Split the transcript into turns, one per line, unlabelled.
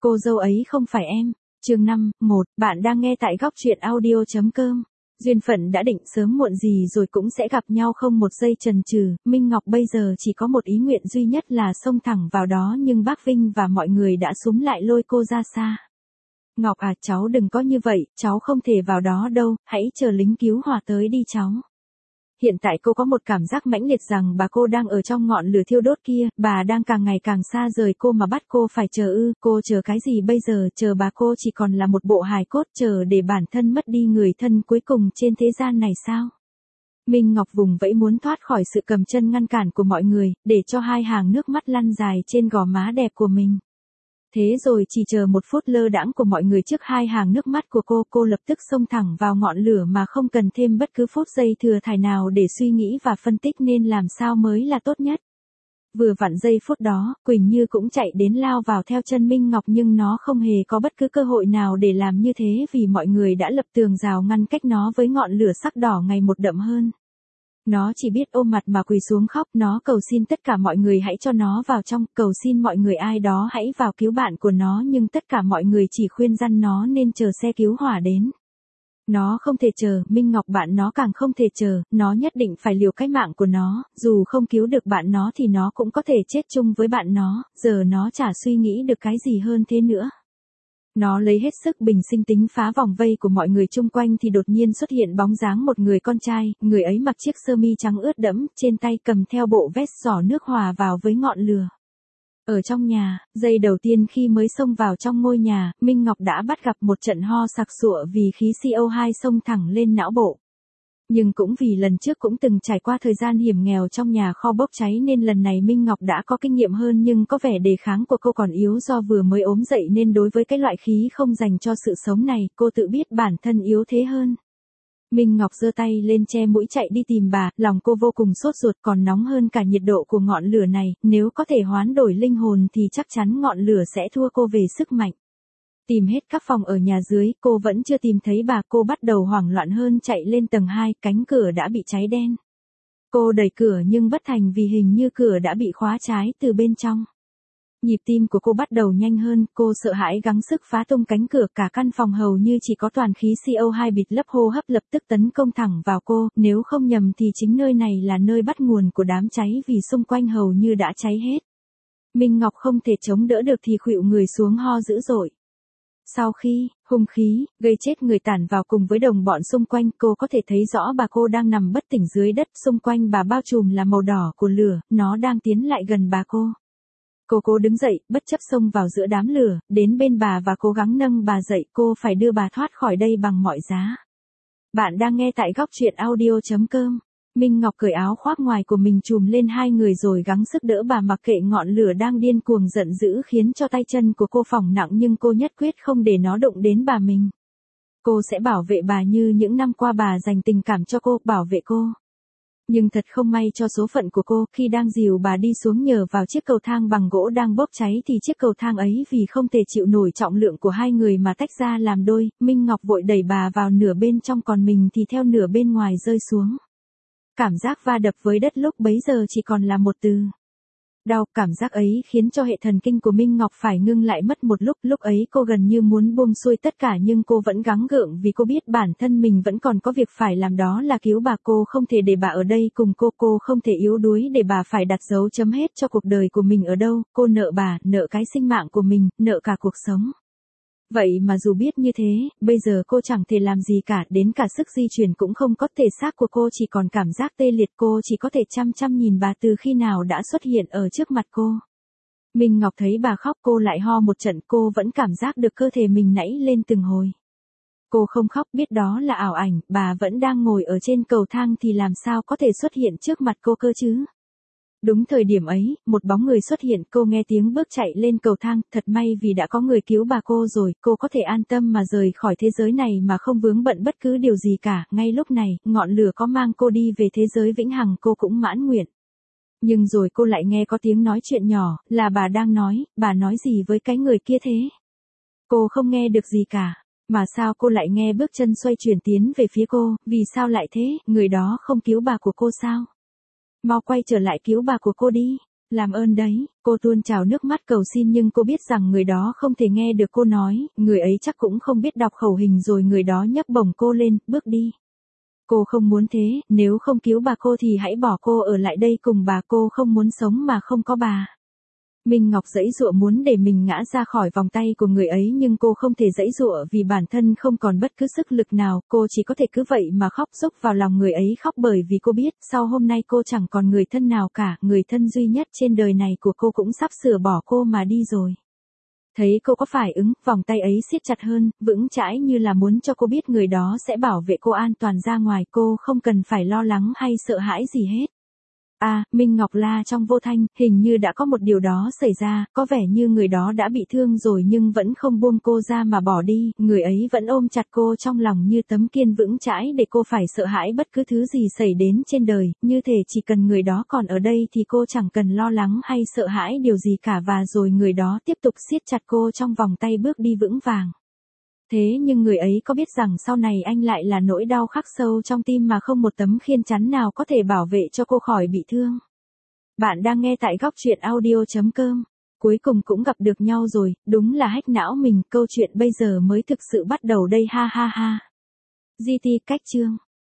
Cô dâu ấy không phải em. Chương 5, 1, bạn đang nghe tại góc truyện audio.com. Duyên phận đã định sớm muộn gì rồi cũng sẽ gặp nhau không một giây chần chừ, Minh Ngọc bây giờ chỉ có một ý nguyện duy nhất là xông thẳng vào đó, nhưng bác Vinh và mọi người đã xúm lại lôi cô ra xa. Ngọc à, cháu đừng có như vậy, cháu không thể vào đó đâu, hãy chờ lính cứu hỏa tới đi cháu. Hiện tại cô có một cảm giác mãnh liệt rằng bà cô đang ở trong ngọn lửa thiêu đốt kia, bà đang càng ngày càng xa rời cô mà bắt cô phải chờ cô chờ cái gì bây giờ, chờ bà cô chỉ còn là một bộ hài cốt, chờ để bản thân mất đi người thân cuối cùng trên thế gian này sao? Minh Ngọc vùng vẫy muốn thoát khỏi sự cầm chân ngăn cản của mọi người, để cho hai hàng nước mắt lăn dài trên gò má đẹp của mình. Thế rồi chỉ chờ một phút lơ đãng của mọi người trước hai hàng nước mắt của cô lập tức xông thẳng vào ngọn lửa mà không cần thêm bất cứ phút giây thừa thải nào để suy nghĩ và phân tích nên làm sao mới là tốt nhất. Vừa vặn giây phút đó, Quỳnh Như cũng chạy đến lao vào theo chân Minh Ngọc, nhưng nó không hề có bất cứ cơ hội nào để làm như thế vì mọi người đã lập tường rào ngăn cách nó với ngọn lửa sắc đỏ ngày một đậm hơn. Nó chỉ biết ôm mặt mà quỳ xuống khóc, nó cầu xin tất cả mọi người hãy cho nó vào trong, cầu xin mọi người ai đó hãy vào cứu bạn của nó, nhưng tất cả mọi người chỉ khuyên răn nó nên chờ xe cứu hỏa đến. Nó không thể chờ, Minh Ngọc bạn nó càng không thể chờ, nó nhất định phải liều cái mạng của nó, dù không cứu được bạn nó thì nó cũng có thể chết chung với bạn nó, giờ nó chả suy nghĩ được cái gì hơn thế nữa. Nó lấy hết sức bình sinh tính phá vòng vây của mọi người chung quanh thì đột nhiên xuất hiện bóng dáng một người con trai, người ấy mặc chiếc sơ mi trắng ướt đẫm, trên tay cầm theo bộ vest giỏ nước hòa vào với ngọn lửa. Ở trong nhà, giây đầu tiên khi mới xông vào trong ngôi nhà, Minh Ngọc đã bắt gặp một trận ho sặc sụa vì khí CO2 xông thẳng lên não bộ. Nhưng cũng vì lần trước cũng từng trải qua thời gian hiểm nghèo trong nhà kho bốc cháy nên lần này Minh Ngọc đã có kinh nghiệm hơn, nhưng có vẻ đề kháng của cô còn yếu do vừa mới ốm dậy nên đối với cái loại khí không dành cho sự sống này, cô tự biết bản thân yếu thế hơn. Minh Ngọc giơ tay lên che mũi chạy đi tìm bà, lòng cô vô cùng sốt ruột, còn nóng hơn cả nhiệt độ của ngọn lửa này, nếu có thể hoán đổi linh hồn thì chắc chắn ngọn lửa sẽ thua cô về sức mạnh. Tìm hết các phòng ở nhà dưới, cô vẫn chưa tìm thấy bà, cô bắt đầu hoảng loạn hơn chạy lên tầng 2, cánh cửa đã bị cháy đen. Cô đẩy cửa nhưng bất thành vì hình như cửa đã bị khóa trái từ bên trong. Nhịp tim của cô bắt đầu nhanh hơn, cô sợ hãi gắng sức phá tung cánh cửa, cả căn phòng hầu như chỉ có toàn khí CO2 bịt lấp, hô hấp lập tức tấn công thẳng vào cô, nếu không nhầm thì chính nơi này là nơi bắt nguồn của đám cháy vì xung quanh hầu như đã cháy hết. Minh Ngọc không thể chống đỡ được thì khuỵu người xuống ho dữ dội. Sau khi, hung khí, gây chết người tản vào cùng với đồng bọn xung quanh, cô có thể thấy rõ bà cô đang nằm bất tỉnh dưới đất, xung quanh bà bao trùm là màu đỏ của lửa, nó đang tiến lại gần bà cô. Cô đứng dậy, bất chấp xông vào giữa đám lửa, đến bên bà và cố gắng nâng bà dậy, cô phải đưa bà thoát khỏi đây bằng mọi giá. Bạn đang nghe tại góc truyện audio.com. Minh Ngọc cởi áo khoác ngoài của mình trùm lên hai người rồi gắng sức đỡ bà, mặc kệ ngọn lửa đang điên cuồng giận dữ khiến cho tay chân của cô phỏng nặng, nhưng cô nhất quyết không để nó đụng đến bà mình. Cô sẽ bảo vệ bà như những năm qua bà dành tình cảm cho cô, bảo vệ cô. Nhưng thật không may cho số phận của cô, khi đang dìu bà đi xuống nhờ vào chiếc cầu thang bằng gỗ đang bốc cháy thì chiếc cầu thang ấy vì không thể chịu nổi trọng lượng của hai người mà tách ra làm đôi, Minh Ngọc vội đẩy bà vào nửa bên trong, còn mình thì theo nửa bên ngoài rơi xuống. Cảm giác va đập với đất lúc bấy giờ chỉ còn là một từ: đau. Cảm giác ấy khiến cho hệ thần kinh của Minh Ngọc phải ngưng lại mất một lúc ấy cô gần như muốn buông xuôi tất cả, nhưng cô vẫn gắng gượng vì cô biết bản thân mình vẫn còn có việc phải làm, đó là cứu bà. Cô không thể để bà ở đây cùng cô không thể yếu đuối để bà phải đặt dấu chấm hết cho cuộc đời của mình ở đâu, cô nợ bà, nợ cái sinh mạng của mình, nợ cả cuộc sống. Vậy mà dù biết như thế, bây giờ cô chẳng thể làm gì cả, đến cả sức di chuyển cũng không có, thể xác của cô chỉ còn cảm giác tê liệt, cô chỉ có thể chăm nhìn bà từ khi nào đã xuất hiện ở trước mặt cô. Minh Ngọc thấy bà khóc cô lại ho một trận, cô vẫn cảm giác được cơ thể mình nãy lên từng hồi. Cô không khóc, biết đó là ảo ảnh, bà vẫn đang ngồi ở trên cầu thang thì làm sao có thể xuất hiện trước mặt cô cơ chứ. Đúng thời điểm ấy, một bóng người xuất hiện, cô nghe tiếng bước chạy lên cầu thang, thật may vì đã có người cứu bà cô rồi, cô có thể an tâm mà rời khỏi thế giới này mà không vướng bận bất cứ điều gì cả, ngay lúc này, ngọn lửa có mang cô đi về thế giới vĩnh hằng cô cũng mãn nguyện. Nhưng rồi cô lại nghe có tiếng nói chuyện nhỏ, là bà đang nói, bà nói gì với cái người kia thế? Cô không nghe được gì cả, mà sao cô lại nghe bước chân xoay chuyển tiến về phía cô, vì sao lại thế, người đó không cứu bà của cô sao? Mau quay trở lại cứu bà của cô đi. Làm ơn đấy, cô tuôn trào nước mắt cầu xin nhưng cô biết rằng người đó không thể nghe được cô nói, người ấy chắc cũng không biết đọc khẩu hình rồi người đó nhấc bổng cô lên, bước đi. Cô không muốn thế, nếu không cứu bà cô thì hãy bỏ cô ở lại đây cùng bà, cô không muốn sống mà không có bà. Minh Ngọc giãy giụa muốn để mình ngã ra khỏi vòng tay của người ấy nhưng cô không thể giãy giụa vì bản thân không còn bất cứ sức lực nào, cô chỉ có thể cứ vậy mà khóc rúc vào lòng người ấy khóc bởi vì cô biết sau hôm nay cô chẳng còn người thân nào cả, người thân duy nhất trên đời này của cô cũng sắp sửa bỏ cô mà đi rồi. Thấy cô có phản ứng, vòng tay ấy siết chặt hơn, vững chãi như là muốn cho cô biết người đó sẽ bảo vệ cô an toàn ra ngoài, cô không cần phải lo lắng hay sợ hãi gì hết. Minh Ngọc la trong vô thanh, hình như đã có một điều đó xảy ra, có vẻ như người đó đã bị thương rồi nhưng vẫn không buông cô ra mà bỏ đi, người ấy vẫn ôm chặt cô trong lòng như tấm kiên vững chãi để cô phải sợ hãi bất cứ thứ gì xảy đến trên đời, như thể chỉ cần người đó còn ở đây thì cô chẳng cần lo lắng hay sợ hãi điều gì cả và rồi người đó tiếp tục siết chặt cô trong vòng tay bước đi vững vàng. Thế nhưng người ấy có biết rằng sau này anh lại là nỗi đau khắc sâu trong tim mà không một tấm khiên chắn nào có thể bảo vệ cho cô khỏi bị thương. Bạn đang nghe tại góc truyện audio.com. Cuối cùng cũng gặp được nhau rồi, đúng là hack não mình, câu chuyện bây giờ mới thực sự bắt đầu đây ha ha ha. GT cách chương.